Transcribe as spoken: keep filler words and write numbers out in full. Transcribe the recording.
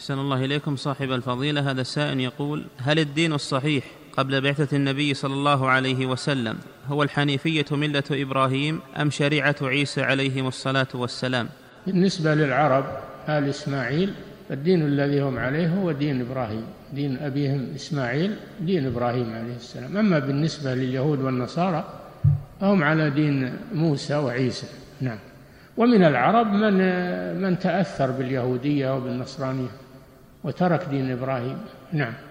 أحسن الله إليكم صاحب الفضيلة. هذا السائل يقول: هل الدين الصحيح قبل بعثة النبي صلى الله عليه وسلم هو الحنيفية ملة إبراهيم أم شريعة عيسى عليهم الصلاة والسلام؟ بالنسبة للعرب آل إسماعيل الدين الذي هم عليه هو دين إبراهيم، دين أبيهم إسماعيل دين إبراهيم عليه السلام. أما بالنسبة لليهود والنصارى هم على دين موسى وعيسى. نعم. ومن العرب من من تأثر باليهودية وبالنصرانية وترك دين إبراهيم. نعم.